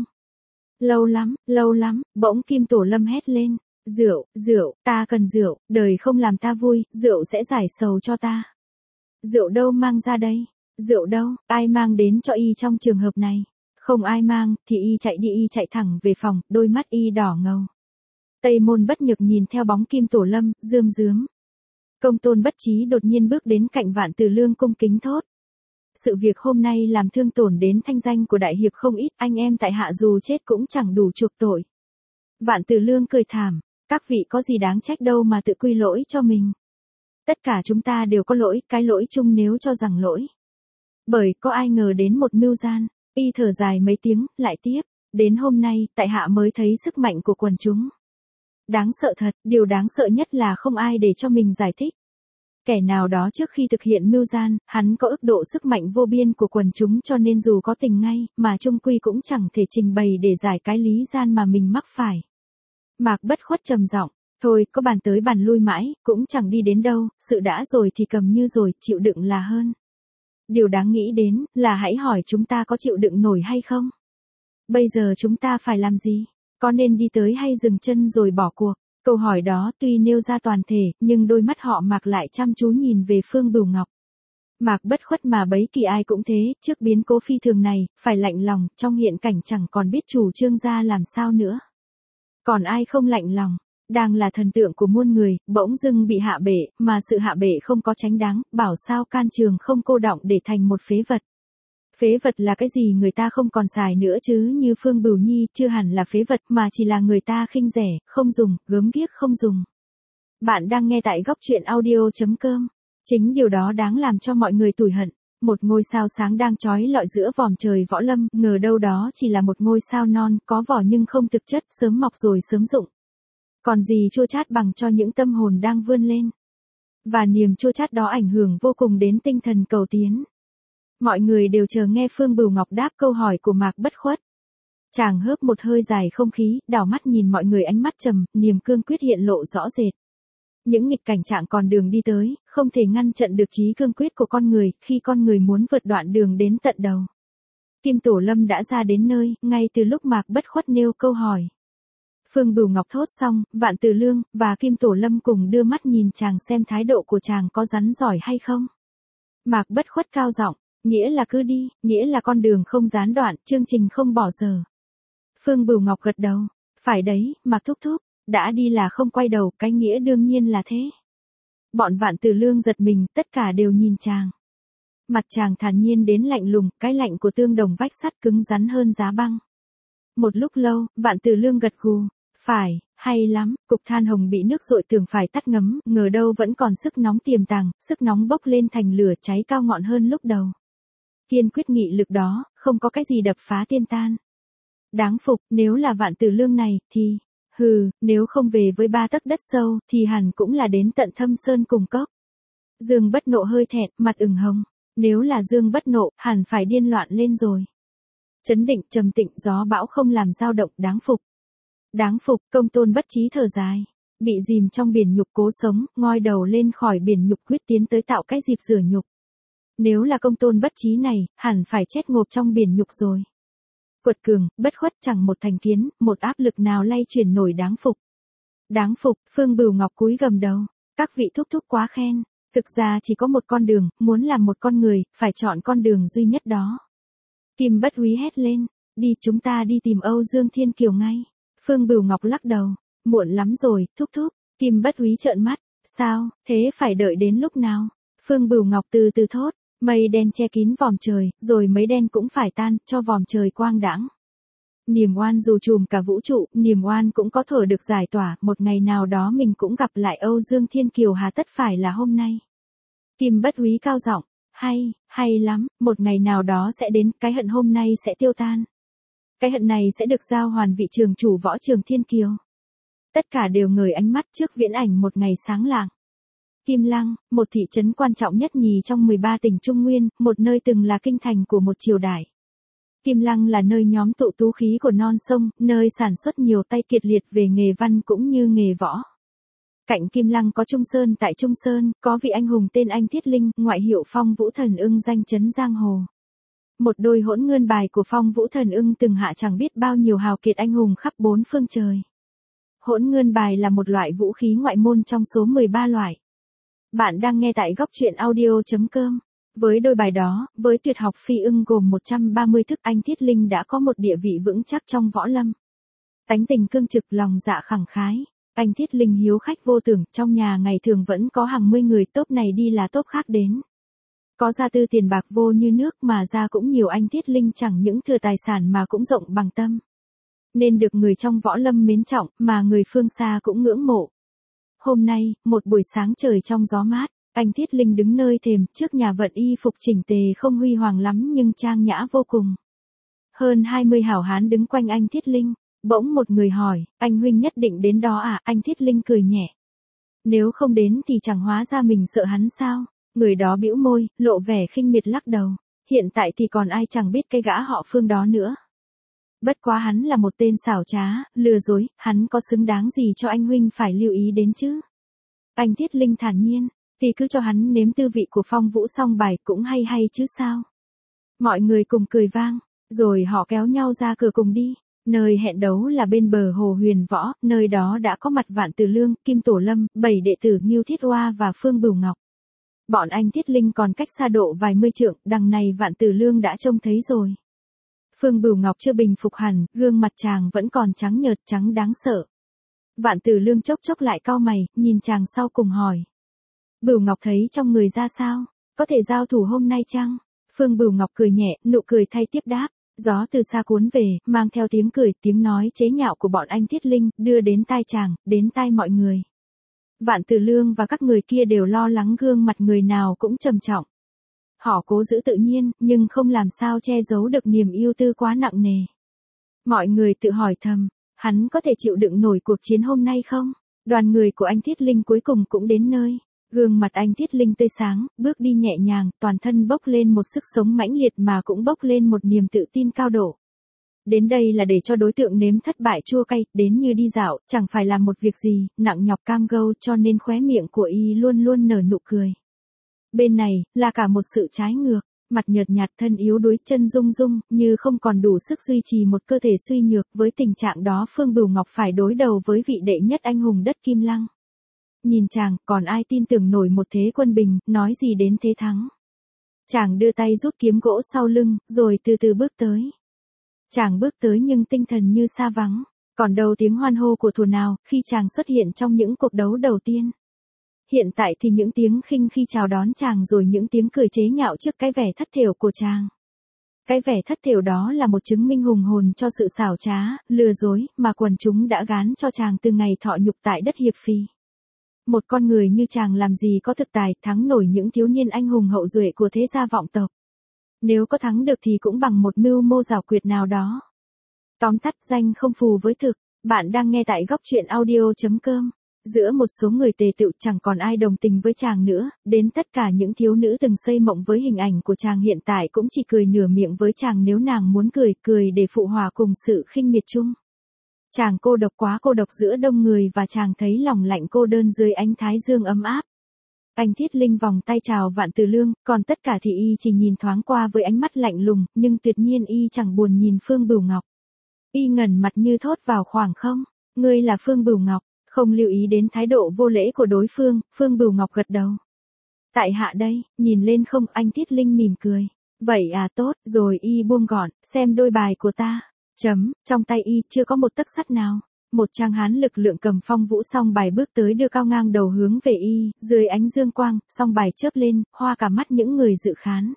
Lâu lắm, bỗng Kim Tổ Lâm hét lên. Rượu, ta cần rượu, đời không làm ta vui, rượu sẽ giải sầu cho ta. Rượu đâu mang ra đây? Rượu đâu, ai mang đến cho y trong trường hợp này? Không ai mang, thì y chạy thẳng về phòng, đôi mắt y đỏ ngầu. Tây Môn Bất Nhược nhìn theo bóng Kim Tổ Lâm, rơm rớm. Công Tôn Bất Chí đột nhiên bước đến cạnh Vạn Từ Lương cung kính thốt. Sự việc hôm nay làm thương tổn đến thanh danh của đại hiệp không ít, anh em tại hạ dù chết cũng chẳng đủ chuộc tội. Vạn Từ Lương cười thảm. Các vị có gì đáng trách đâu mà tự quy lỗi cho mình. Tất cả chúng ta đều có lỗi, cái lỗi chung nếu cho rằng lỗi. Bởi có ai ngờ đến một mưu gian, y thở dài mấy tiếng, lại tiếp. Đến hôm nay, tại hạ mới thấy sức mạnh của quần chúng. Đáng sợ thật, điều đáng sợ nhất là không ai để cho mình giải thích. Kẻ nào đó trước khi thực hiện mưu gian, hắn có ức độ sức mạnh vô biên của quần chúng cho nên dù có tình ngay, mà chung quy cũng chẳng thể trình bày để giải cái lý gian mà mình mắc phải. Mạc Bất Khuất trầm giọng, thôi, có bàn tới bàn lui mãi, cũng chẳng đi đến đâu, sự đã rồi thì cầm như rồi, chịu đựng là hơn. Điều đáng nghĩ đến, là hãy hỏi chúng ta có chịu đựng nổi hay không? Bây giờ chúng ta phải làm gì? Có nên đi tới hay dừng chân rồi bỏ cuộc? Câu hỏi đó tuy nêu ra toàn thể, nhưng đôi mắt họ Mạc lại chăm chú nhìn về Phương Bửu Ngọc. Mạc Bất Khuất mà bấy kỳ ai cũng thế, trước biến cố phi thường này, phải lạnh lòng, trong hiện cảnh chẳng còn biết chủ trương ra làm sao nữa. Còn ai không lạnh lòng, đang là thần tượng của muôn người, bỗng dưng bị hạ bệ, mà sự hạ bệ không có chánh đáng, bảo sao can trường không cô đọng để thành một phế vật. Phế vật là cái gì người ta không còn xài nữa chứ, như Phương Bửu Nhi chưa hẳn là phế vật mà chỉ là người ta khinh rẻ, không dùng, gớm ghiếc không dùng. Bạn đang nghe tại góc truyện audio.com. Chính điều đó đáng làm cho mọi người tủi hận. Một ngôi sao sáng đang chói lọi giữa vòm trời võ lâm, ngờ đâu đó chỉ là một ngôi sao non, có vỏ nhưng không thực chất, sớm mọc rồi sớm rụng. Còn gì chua chát bằng cho những tâm hồn đang vươn lên. Và niềm chua chát đó ảnh hưởng vô cùng đến tinh thần cầu tiến. Mọi người đều chờ nghe Phương Bửu Ngọc đáp câu hỏi của Mạc Bất Khuất. Chàng hớp một hơi dài không khí, đảo mắt nhìn mọi người, ánh mắt trầm, niềm cương quyết hiện lộ rõ rệt. Những nghịch cảnh trạng còn đường đi tới, không thể ngăn chặn được chí cương quyết của con người, khi con người muốn vượt đoạn đường đến tận đầu. Kim Tổ Lâm đã ra đến nơi, ngay từ lúc Mạc Bất Khuất nêu câu hỏi. Phương Bửu Ngọc thốt xong, Vạn Từ Lương, và Kim Tổ Lâm cùng đưa mắt nhìn chàng xem thái độ của chàng có rắn giỏi hay không. Mạc Bất Khuất cao giọng, nghĩa là cứ đi, nghĩa là con đường không gián đoạn, chương trình không bỏ giờ. Phương Bửu Ngọc gật đầu, phải đấy, Mạc thúc thúc. Đã đi là không quay đầu, cái nghĩa đương nhiên là thế. Bọn Vạn Từ Lương giật mình, tất cả đều nhìn chàng. Mặt chàng thản nhiên đến lạnh lùng, cái lạnh của tương đồng vách sắt cứng rắn hơn giá băng. Một lúc lâu, Vạn Từ Lương gật gù, phải, hay lắm, cục than hồng bị nước dội tưởng phải tắt ngấm, ngờ đâu vẫn còn sức nóng tiềm tàng, sức nóng bốc lên thành lửa cháy cao ngọn hơn lúc đầu. Kiên quyết nghị lực đó, không có cái gì đập phá tiên tan. Đáng phục, nếu là Vạn Từ Lương này, thì... nếu không về với 3 tấc đất sâu, thì hẳn cũng là đến tận thâm sơn cùng cốc. Dương Bất Nộ hơi thẹn, mặt ửng hồng. Nếu là Dương Bất Nộ, hẳn phải điên loạn lên rồi. Trấn định, trầm tĩnh, gió bão không làm dao động, đáng phục. Đáng phục, Công Tôn Bất Chí thở dài. Bị dìm trong biển nhục cố sống, ngoi đầu lên khỏi biển nhục quyết tiến tới tạo cái dịp rửa nhục. Nếu là Công Tôn Bất Chí này, hẳn phải chết ngộp trong biển nhục rồi. Quật cường, bất khuất chẳng một thành kiến, một áp lực nào lay chuyển nổi, đáng phục. Đáng phục, Phương Bửu Ngọc cúi gầm đầu. Các vị thúc thúc quá khen. Thực ra chỉ có một con đường, muốn làm một con người, phải chọn con đường duy nhất đó. Kim Bất Húy hét lên, đi chúng ta đi tìm Âu Dương Thiên Kiều ngay. Phương Bửu Ngọc lắc đầu, muộn lắm rồi, thúc thúc. Kim Bất Húy trợn mắt, sao, thế phải đợi đến lúc nào? Phương Bửu Ngọc từ từ thốt, mây đen che kín vòm trời, rồi mấy đen cũng phải tan, cho vòm trời quang đãng. Niềm oan dù trùm cả vũ trụ, niềm oan cũng có thể được giải tỏa, một ngày nào đó mình cũng gặp lại Âu Dương Thiên Kiều hà tất phải là hôm nay. Kim Bất Húy cao giọng, hay lắm, một ngày nào đó sẽ đến, cái hận hôm nay sẽ tiêu tan. Cái hận này sẽ được giao hoàn vị trường chủ võ trường Thiên Kiều. Tất cả đều ngời ánh mắt trước viễn ảnh một ngày sáng lạng. Kim Lăng, một thị trấn quan trọng nhất nhì trong 13 tỉnh Trung Nguyên, một nơi từng là kinh thành của một triều đại. Kim Lăng là nơi nhóm tụ tú khí của non sông, nơi sản xuất nhiều tay kiệt liệt về nghề văn cũng như nghề võ. Cạnh Kim Lăng có Trung Sơn, tại Trung Sơn, có vị anh hùng tên Anh Thiết Linh, ngoại hiệu Phong Vũ Thần Ưng danh chấn giang hồ. Một đôi hỗn nguyên bài của Phong Vũ Thần Ưng từng hạ chẳng biết bao nhiêu hào kiệt anh hùng khắp bốn phương trời. Hỗn nguyên bài là một loại vũ khí ngoại môn trong số 13 loại. Bạn đang nghe tại góc truyện audio.com. Với đôi bài đó, với tuyệt học phi ưng gồm 130 thức, Anh Thiết Linh đã có một địa vị vững chắc trong võ lâm. Tánh tình cương trực, lòng dạ khẳng khái. Anh Thiết Linh hiếu khách vô tưởng, trong nhà ngày thường vẫn có hàng 10 người, tốp này đi là tốp khác đến. Có gia tư tiền bạc vô như nước mà ra cũng nhiều, Anh Thiết Linh chẳng những thừa tài sản mà cũng rộng bằng tâm. Nên được người trong võ lâm mến trọng, mà người phương xa cũng ngưỡng mộ. Hôm nay, một buổi sáng trời trong gió mát, Anh Thiết Linh đứng nơi thềm, trước nhà vận y phục chỉnh tề không huy hoàng lắm nhưng trang nhã vô cùng. Hơn 20 hảo hán đứng quanh Anh Thiết Linh, bỗng một người hỏi, anh huynh nhất định đến đó à? Anh Thiết Linh cười nhẹ. Nếu không đến thì chẳng hóa ra mình sợ hắn sao? Người đó bĩu môi, lộ vẻ khinh miệt lắc đầu. Hiện tại thì còn ai chẳng biết cái gã họ Phương đó nữa. Bất quá hắn là một tên xảo trá, lừa dối, hắn có xứng đáng gì cho anh huynh phải lưu ý đến chứ? Anh Thiết Linh thản nhiên, thì cứ cho hắn nếm tư vị của Phong Vũ song bài cũng hay chứ sao? Mọi người cùng cười vang, rồi họ kéo nhau ra cửa cùng đi. Nơi hẹn đấu là bên bờ hồ Huyền Võ, nơi đó đã có mặt Vạn Tử Lương, Kim Tổ Lâm, 7 đệ tử Ngưu Thiết Hoa và Phương Bửu Ngọc. Bọn Anh Thiết Linh còn cách xa độ vài mươi trượng, đằng này Vạn Tử Lương đã trông thấy rồi. Phương Bửu Ngọc chưa bình phục hẳn, gương mặt chàng vẫn còn trắng nhợt, trắng đáng sợ. Vạn Tử Lương chốc chốc lại cau mày, nhìn chàng sau cùng hỏi. Bửu Ngọc thấy trong người ra sao? Có thể giao thủ hôm nay chăng? Phương Bửu Ngọc cười nhẹ, nụ cười thay tiếp đáp. Gió từ xa cuốn về, mang theo tiếng cười, tiếng nói chế nhạo của bọn Anh Thiết Linh, đưa đến tai chàng, đến tai mọi người. Vạn Tử Lương và các người kia đều lo lắng, gương mặt người nào cũng trầm trọng. Họ cố giữ tự nhiên, nhưng không làm sao che giấu được niềm yêu tư quá nặng nề. Mọi người tự hỏi thầm, hắn có thể chịu đựng nổi cuộc chiến hôm nay không? Đoàn người của Anh Thiết Linh cuối cùng cũng đến nơi. Gương mặt Anh Thiết Linh tươi sáng, bước đi nhẹ nhàng, toàn thân bốc lên một sức sống mãnh liệt mà cũng bốc lên một niềm tự tin cao độ. Đến đây là để cho đối tượng nếm thất bại chua cay, đến như đi dạo, chẳng phải làm một việc gì, nặng nhọc cam go, cho nên khóe miệng của y luôn luôn nở nụ cười. Bên này, là cả một sự trái ngược, mặt nhợt nhạt, thân yếu đuối, chân rung rung, như không còn đủ sức duy trì một cơ thể suy nhược. Với tình trạng đó Phương Bửu Ngọc phải đối đầu với vị đệ nhất anh hùng đất Kim Lăng. Nhìn chàng, còn ai tin tưởng nổi một thế quân bình, nói gì đến thế thắng. Chàng đưa tay rút kiếm gỗ sau lưng, rồi từ từ bước tới. Chàng bước tới nhưng tinh thần như xa vắng, còn đâu tiếng hoan hô của thuở nào, khi chàng xuất hiện trong những cuộc đấu đầu tiên. Hiện tại thì những tiếng khinh khi chào đón chàng, rồi những tiếng cười chế nhạo trước cái vẻ thất thểu của chàng. Cái vẻ thất thểu đó là một chứng minh hùng hồn cho sự xảo trá, lừa dối, mà quần chúng đã gán cho chàng từ ngày thọ nhục tại đất Hiệp Phì. Một con người như chàng làm gì có thực tài thắng nổi những thiếu niên anh hùng hậu duệ của thế gia vọng tộc. Nếu có thắng được thì cũng bằng một mưu mô giảo quyệt nào đó. Tóm tắt, danh không phù với thực. Bạn đang nghe tại góc truyện audio.com. Giữa một số người tề tựu chẳng còn ai đồng tình với chàng nữa, đến tất cả những thiếu nữ từng xây mộng với hình ảnh của chàng hiện tại cũng chỉ cười nửa miệng với chàng nếu nàng muốn cười, cười để phụ hòa cùng sự khinh miệt chung. Chàng cô độc quá cô độc giữa đông người và chàng thấy lòng lạnh cô đơn dưới ánh thái dương ấm áp. Anh Thiết Linh vòng tay chào Vạn Tử Lương, còn tất cả thì y chỉ nhìn thoáng qua với ánh mắt lạnh lùng, nhưng tuyệt nhiên y chẳng buồn nhìn Phương Bửu Ngọc. Y ngẩn mặt như thốt vào khoảng không, ngươi là Phương Bửu Ngọc, không lưu ý đến thái độ vô lễ của đối phương, Phương Bửu Ngọc gật đầu. Tại hạ đây, nhìn lên không, anh Thiết Linh mỉm cười. Vậy à tốt, rồi y buông gọn, xem đôi bài của ta. Trong tay y chưa có một tấc sắt nào. Một tráng hán lực lượng cầm phong vũ song bài bước tới đưa cao ngang đầu hướng về y, dưới ánh dương quang, song bài chớp lên, hoa cả mắt những người dự khán.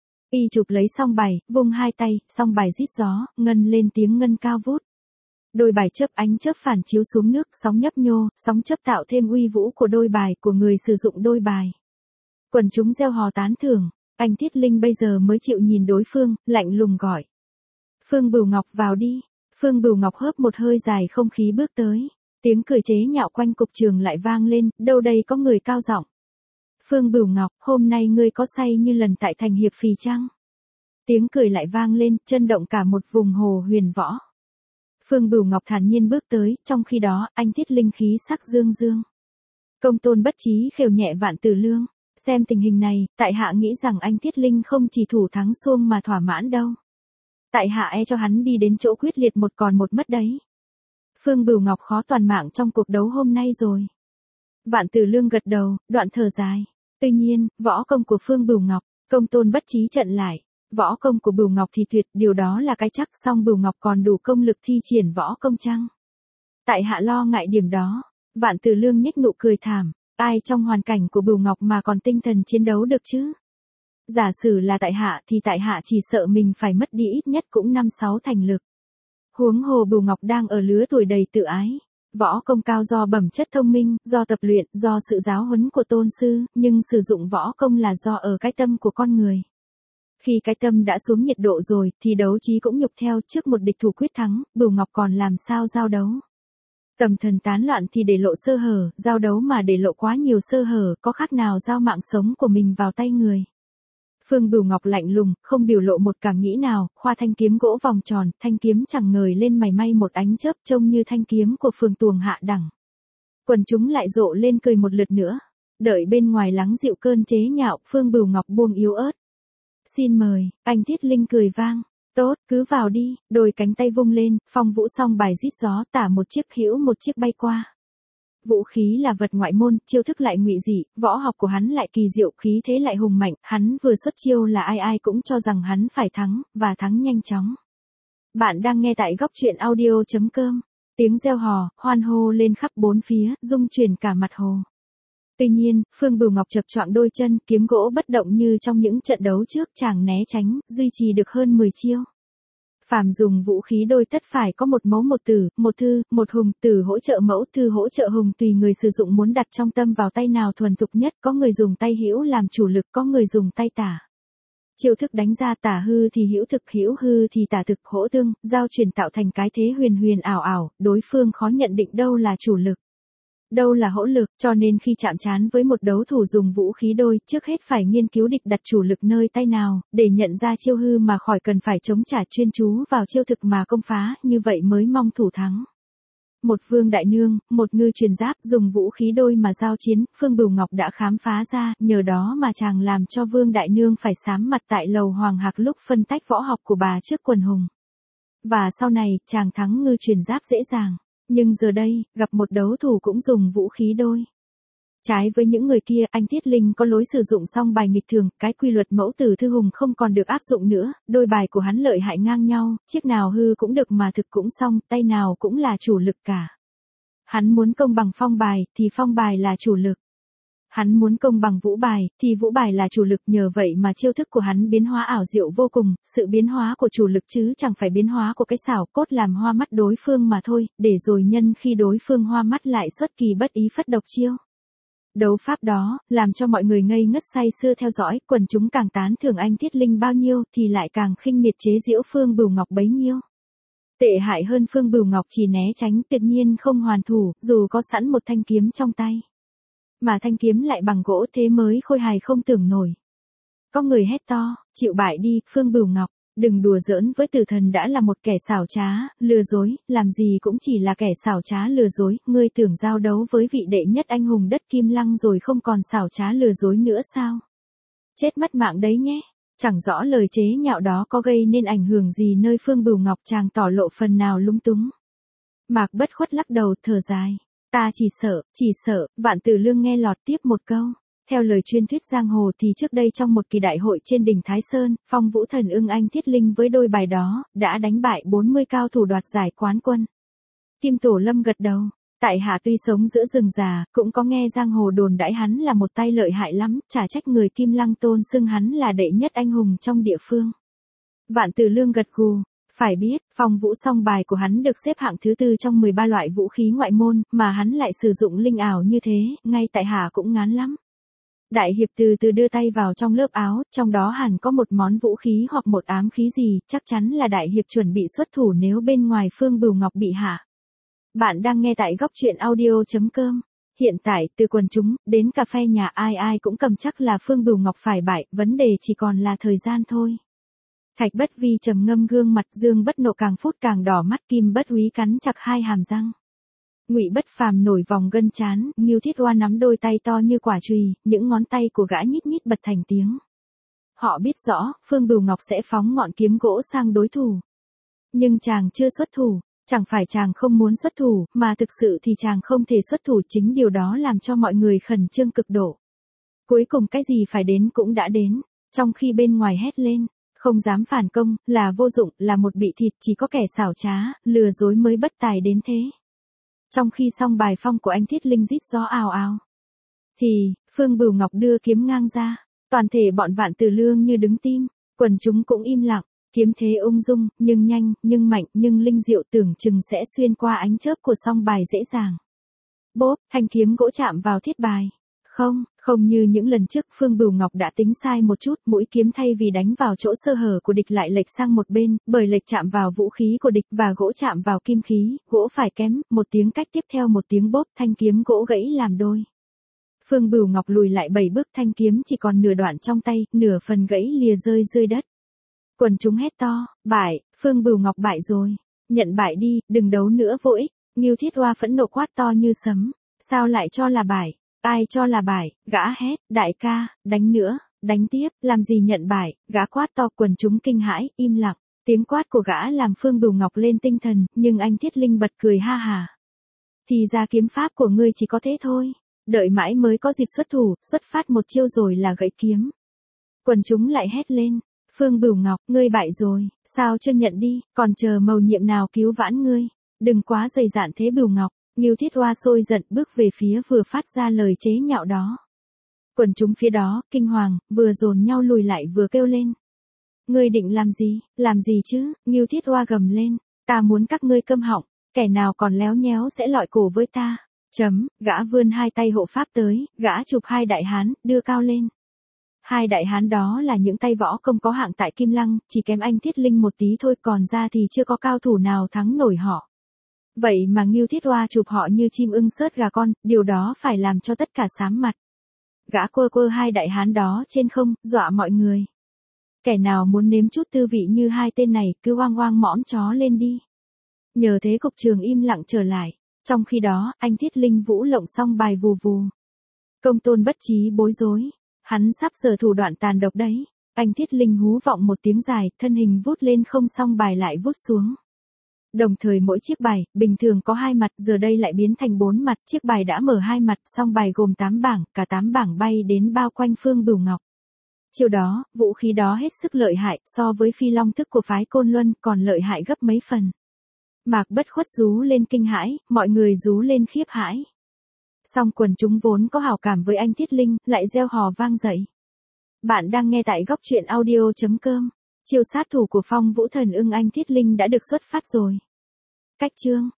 Y chụp lấy song bài, vung hai tay, song bài rít gió, ngân lên tiếng ngân cao vút. Đôi bài chớp ánh chớp phản chiếu xuống nước, sóng nhấp nhô, sóng chớp tạo thêm uy vũ của đôi bài của người sử dụng đôi bài. Quần chúng reo hò tán thưởng, anh Thiết Linh bây giờ mới chịu nhìn đối phương, lạnh lùng gọi. Phương Bửu Ngọc vào đi. Phương Bửu Ngọc hớp một hơi dài không khí bước tới. Tiếng cười chế nhạo quanh cục trường lại vang lên, đâu đây có người cao giọng. Phương Bửu Ngọc, hôm nay ngươi có say như lần tại thành hiệp phì chăng? Tiếng cười lại vang lên, chấn động cả một vùng hồ huyền võ. Phương Bửu Ngọc thản nhiên bước tới, trong khi đó, anh Thiết Linh khí sắc dương dương. Công tôn bất trí khều nhẹ Vạn Tử Lương. Xem tình hình này, tại hạ nghĩ rằng anh Thiết Linh không chỉ thủ thắng xuông mà thỏa mãn đâu. Tại hạ e cho hắn đi đến chỗ quyết liệt một còn một mất đấy. Phương Bửu Ngọc khó toàn mạng trong cuộc đấu hôm nay rồi. Vạn Tử Lương gật đầu, đoạn thở dài. Tuy nhiên, võ công của Phương Bửu Ngọc, công tôn bất trí trận lại. Võ công của Bửu Ngọc thì tuyệt, điều đó là cái chắc, song Bửu Ngọc còn đủ công lực thi triển võ công chăng? Tại hạ lo ngại điểm đó. Vạn Tử Lương nhếch nụ cười thảm. Ai trong hoàn cảnh của Bửu Ngọc mà còn tinh thần chiến đấu được chứ? Giả sử là tại hạ thì tại hạ chỉ sợ mình phải mất đi ít nhất cũng 5-6 thành lực. Huống hồ Bửu Ngọc đang ở lứa tuổi đầy tự ái. Võ công cao do bẩm chất thông minh, do tập luyện, do sự giáo huấn của tôn sư, nhưng sử dụng võ công là do ở cái tâm của con người. Khi cái tâm đã xuống nhiệt độ rồi, thì đấu trí cũng nhục theo, trước một địch thủ quyết thắng, Bửu Ngọc còn làm sao giao đấu. Tâm thần tán loạn thì để lộ sơ hở, giao đấu mà để lộ quá nhiều sơ hở, có khác nào giao mạng sống của mình vào tay người. Phương Bửu Ngọc lạnh lùng, không biểu lộ một cảm nghĩ nào, khoa thanh kiếm gỗ vòng tròn, thanh kiếm chẳng ngời lên mảy may một ánh chớp trông như thanh kiếm của Phương Tuồng hạ đẳng. Quần chúng lại rộ lên cười một lượt nữa. Đợi bên ngoài lắng dịu cơn chế nhạo, Phương Bửu Ngọc buông yếu ớt. Xin mời, anh Thiết Linh cười vang. Tốt, cứ vào đi, đôi cánh tay vung lên, phong vũ song bài rít gió, tả một chiếc hữu một chiếc bay qua. Vũ khí là vật ngoại môn, chiêu thức lại ngụy dị, võ học của hắn lại kỳ diệu, khí thế lại hùng mạnh, hắn vừa xuất chiêu là ai ai cũng cho rằng hắn phải thắng, và thắng nhanh chóng. Bạn đang nghe tại góc truyện audio.com. Tiếng reo hò, hoan hô lên khắp bốn phía, rung chuyển cả mặt hồ. Tuy nhiên, Phương Bửu Ngọc chập choạng đôi chân, kiếm gỗ bất động như trong những trận đấu trước, chàng né tránh, duy trì được hơn 10 chiêu. Phàm dùng vũ khí đôi tất phải có một mẫu một tử, một thư, một hùng, tử hỗ trợ mẫu, thư hỗ trợ hùng, tùy người sử dụng muốn đặt trong tâm vào tay nào thuần thục nhất, có người dùng tay hữu làm chủ lực, có người dùng tay tả. Chiêu thức đánh ra tả hư thì hữu thực, hữu hư thì tả thực, hỗ tương, giao chuyển tạo thành cái thế huyền huyền ảo ảo, đối phương khó nhận định đâu là chủ lực, đâu là hỗ lực, cho nên khi chạm trán với một đấu thủ dùng vũ khí đôi, trước hết phải nghiên cứu địch đặt chủ lực nơi tay nào, để nhận ra chiêu hư mà khỏi cần phải chống trả, chuyên chú vào chiêu thực mà công phá, như vậy mới mong thủ thắng. Một Vương Đại Nương, một Ngư Truyền Giáp, dùng vũ khí đôi mà giao chiến, Phương Bửu Ngọc đã khám phá ra, nhờ đó mà chàng làm cho Vương Đại Nương phải sám mặt tại lầu Hoàng Hạc lúc phân tách võ học của bà trước quần hùng. Và sau này, chàng thắng Ngư Truyền Giáp dễ dàng. Nhưng giờ đây, gặp một đấu thủ cũng dùng vũ khí đôi. Trái với những người kia, anh Thiết Linh có lối sử dụng song bài nghịch thường, cái quy luật mẫu tử thư hùng không còn được áp dụng nữa, đôi bài của hắn lợi hại ngang nhau, chiếc nào hư cũng được mà thực cũng xong, tay nào cũng là chủ lực cả. Hắn muốn công bằng phong bài, thì phong bài là chủ lực. Hắn muốn công bằng vũ bài, thì vũ bài là chủ lực, nhờ vậy mà chiêu thức của hắn biến hóa ảo diệu vô cùng, sự biến hóa của chủ lực chứ chẳng phải biến hóa của cái xảo cốt làm hoa mắt đối phương mà thôi, để rồi nhân khi đối phương hoa mắt lại xuất kỳ bất ý phất độc chiêu. Đấu pháp đó, làm cho mọi người ngây ngất say sưa theo dõi, quần chúng càng tán thưởng anh Thiết Linh bao nhiêu thì lại càng khinh miệt chế giễu Phương Bửu Ngọc bấy nhiêu. Tệ hại hơn Phương Bửu Ngọc chỉ né tránh, tuyệt nhiên không hoàn thủ, dù có sẵn một thanh kiếm trong tay. Mà thanh kiếm lại bằng gỗ, thế mới khôi hài không tưởng nổi. Có người hét to, chịu bại đi, Phương Bửu Ngọc, đừng đùa giỡn với tử thần, đã là một kẻ xảo trá, lừa dối, làm gì cũng chỉ là kẻ xảo trá lừa dối, ngươi tưởng giao đấu với vị đệ nhất anh hùng đất Kim Lăng rồi không còn xảo trá lừa dối nữa sao? Chết mất mạng đấy nhé. Chẳng rõ lời chế nhạo đó có gây nên ảnh hưởng gì nơi Phương Bửu Ngọc, chàng tỏ lộ phần nào lúng túng. Mạc Bất Khuất lắc đầu thở dài. Ta chỉ sợ, Vạn Tử Lương nghe lọt tiếp một câu. Theo lời truyền thuyết giang hồ thì trước đây trong một kỳ đại hội trên đỉnh Thái Sơn, Phong Vũ Thần Ưng Anh Thiết Linh với đôi bài đó, đã đánh bại 40 cao thủ đoạt giải quán quân. Kim Tổ Lâm gật đầu. Tại hạ tuy sống giữa rừng già, cũng có nghe giang hồ đồn đãi hắn là một tay lợi hại lắm, chả trách người Kim Lăng tôn xưng hắn là đệ nhất anh hùng trong địa phương. Vạn Từ Lương gật gù. Phải biết, Phong Vũ song bài của hắn được xếp hạng thứ 4 trong 13 loại vũ khí ngoại môn, mà hắn lại sử dụng linh ảo như thế, ngay tại hạ cũng ngán lắm. Đại hiệp từ từ đưa tay vào trong lớp áo, trong đó hẳn có một món vũ khí hoặc một ám khí gì, chắc chắn là đại hiệp chuẩn bị xuất thủ nếu bên ngoài Phương Bửu Ngọc bị hạ. Bạn đang nghe tại góc truyện audio.com. Hiện tại, từ quần chúng, đến cà phê nhà ai ai cũng cầm chắc là Phương Bửu Ngọc phải bại, vấn đề chỉ còn là thời gian thôi. Thạch Bất Vi trầm ngâm gương mặt, Dương Bất Nộ càng phút càng đỏ mắt, Kim Bất Úy cắn chặt hai hàm răng. Ngụy Bất Phàm nổi vòng gân trán, Ngưu Thiết Hoa nắm đôi tay to như quả chùy, những ngón tay của gã nhít nhít bật thành tiếng. Họ biết rõ, Phương Bửu Ngọc sẽ phóng ngọn kiếm gỗ sang đối thủ. Nhưng chàng chưa xuất thủ, chẳng phải chàng không muốn xuất thủ, mà thực sự thì chàng không thể xuất thủ, chính điều đó làm cho mọi người khẩn trương cực độ. Cuối cùng cái gì phải đến cũng đã đến, trong khi bên ngoài hét lên, không dám phản công, là vô dụng, là một bị thịt, chỉ có kẻ xảo trá, lừa dối mới bất tài đến thế. Trong khi song bài phong của anh Thiết Linh rít gió ào ào, thì, Phương Bửu Ngọc đưa kiếm ngang ra, toàn thể bọn Vạn Từ Lương như đứng tim, quần chúng cũng im lặng, kiếm thế ung dung, nhưng nhanh, nhưng mạnh, nhưng linh diệu, tưởng chừng sẽ xuyên qua ánh chớp của song bài dễ dàng. Bốp, thanh kiếm gỗ chạm vào thiết bài. Không như những lần trước, Phương Bửu Ngọc đã tính sai một chút, mũi kiếm thay vì đánh vào chỗ sơ hở của địch lại lệch sang một bên, bởi lệch chạm vào vũ khí của địch và gỗ chạm vào kim khí, gỗ phải kém, một tiếng cách tiếp theo một tiếng bốp, thanh kiếm gỗ gãy làm đôi. Phương Bửu Ngọc lùi lại 7 bước, thanh kiếm chỉ còn nửa đoạn trong tay, nửa phần gãy lìa rơi dưới đất. Quần chúng hét to, bại, Phương Bửu Ngọc bại rồi, nhận bại đi, đừng đấu nữa vô ích. Ngưu Thiết Hoa phẫn nộ quát to như sấm, sao lại cho là bại? Ai cho là bại? Gã hét, đại ca, đánh nữa, đánh tiếp, làm gì nhận bại? Gã quát to, quần chúng kinh hãi, im lặng. Tiếng quát của gã làm Phương Bửu Ngọc lên tinh thần, nhưng anh Thiết Linh bật cười ha hà. Thì ra kiếm pháp của ngươi chỉ có thế thôi, đợi mãi mới có dịp xuất thủ, xuất phát một chiêu rồi là gãy kiếm. Quần chúng lại hét lên, Phương Bửu Ngọc, ngươi bại rồi, sao chưa nhận đi, còn chờ mầu nhiệm nào cứu vãn ngươi, đừng quá dày dạn thế Bửu Ngọc. Ngưu Thiết Hoa sôi giận bước về phía vừa phát ra lời chế nhạo đó. Quần chúng phía đó, kinh hoàng, vừa dồn nhau lùi lại vừa kêu lên. Ngươi định làm gì chứ? Ngưu Thiết Hoa gầm lên, ta muốn các ngươi câm họng, kẻ nào còn léo nhéo sẽ lọi cổ với ta. Gã vươn hai tay hộ pháp tới, gã chụp hai đại hán, đưa cao lên. Hai đại hán đó là những tay võ công có hạng tại Kim Lăng, chỉ kém anh Thiết Linh một tí thôi, còn ra thì chưa có cao thủ nào thắng nổi họ. Vậy mà Ngưu Thiết Hoa chụp họ như chim ưng sớt gà con, điều đó phải làm cho tất cả sám mặt. Gã quơ hai đại hán đó trên không, dọa mọi người. Kẻ nào muốn nếm chút tư vị như hai tên này, cứ oang oang mõm chó lên đi. Nhờ thế cục trường im lặng trở lại. Trong khi đó, anh Thiết Linh vũ lộng xong bài vù vù. Công Tôn bất trí bối rối. Hắn sắp giở thủ đoạn tàn độc đấy. Anh Thiết Linh hú vọng một tiếng dài, thân hình vút lên không, xong bài lại vút xuống. Đồng thời mỗi chiếc bài, bình thường có 2 mặt, giờ đây lại biến thành 4 mặt, chiếc bài đã mở 2 mặt, song bài gồm 8 bảng, cả 8 bảng bay đến bao quanh Phương Bửu Ngọc. Chiều đó, vũ khí đó hết sức lợi hại, so với phi long thức của phái Côn Luân còn lợi hại gấp mấy phần. Mạc Bất Khuất rú lên kinh hãi, mọi người rú lên khiếp hãi. Song quần chúng vốn có hảo cảm với anh Thiết Linh, lại reo hò vang dậy. Bạn đang nghe tại góc truyện audio.com. Chiêu sát thủ của Phong Vũ Thần Ưng Anh Thiết Linh đã được xuất phát rồi. Cách chương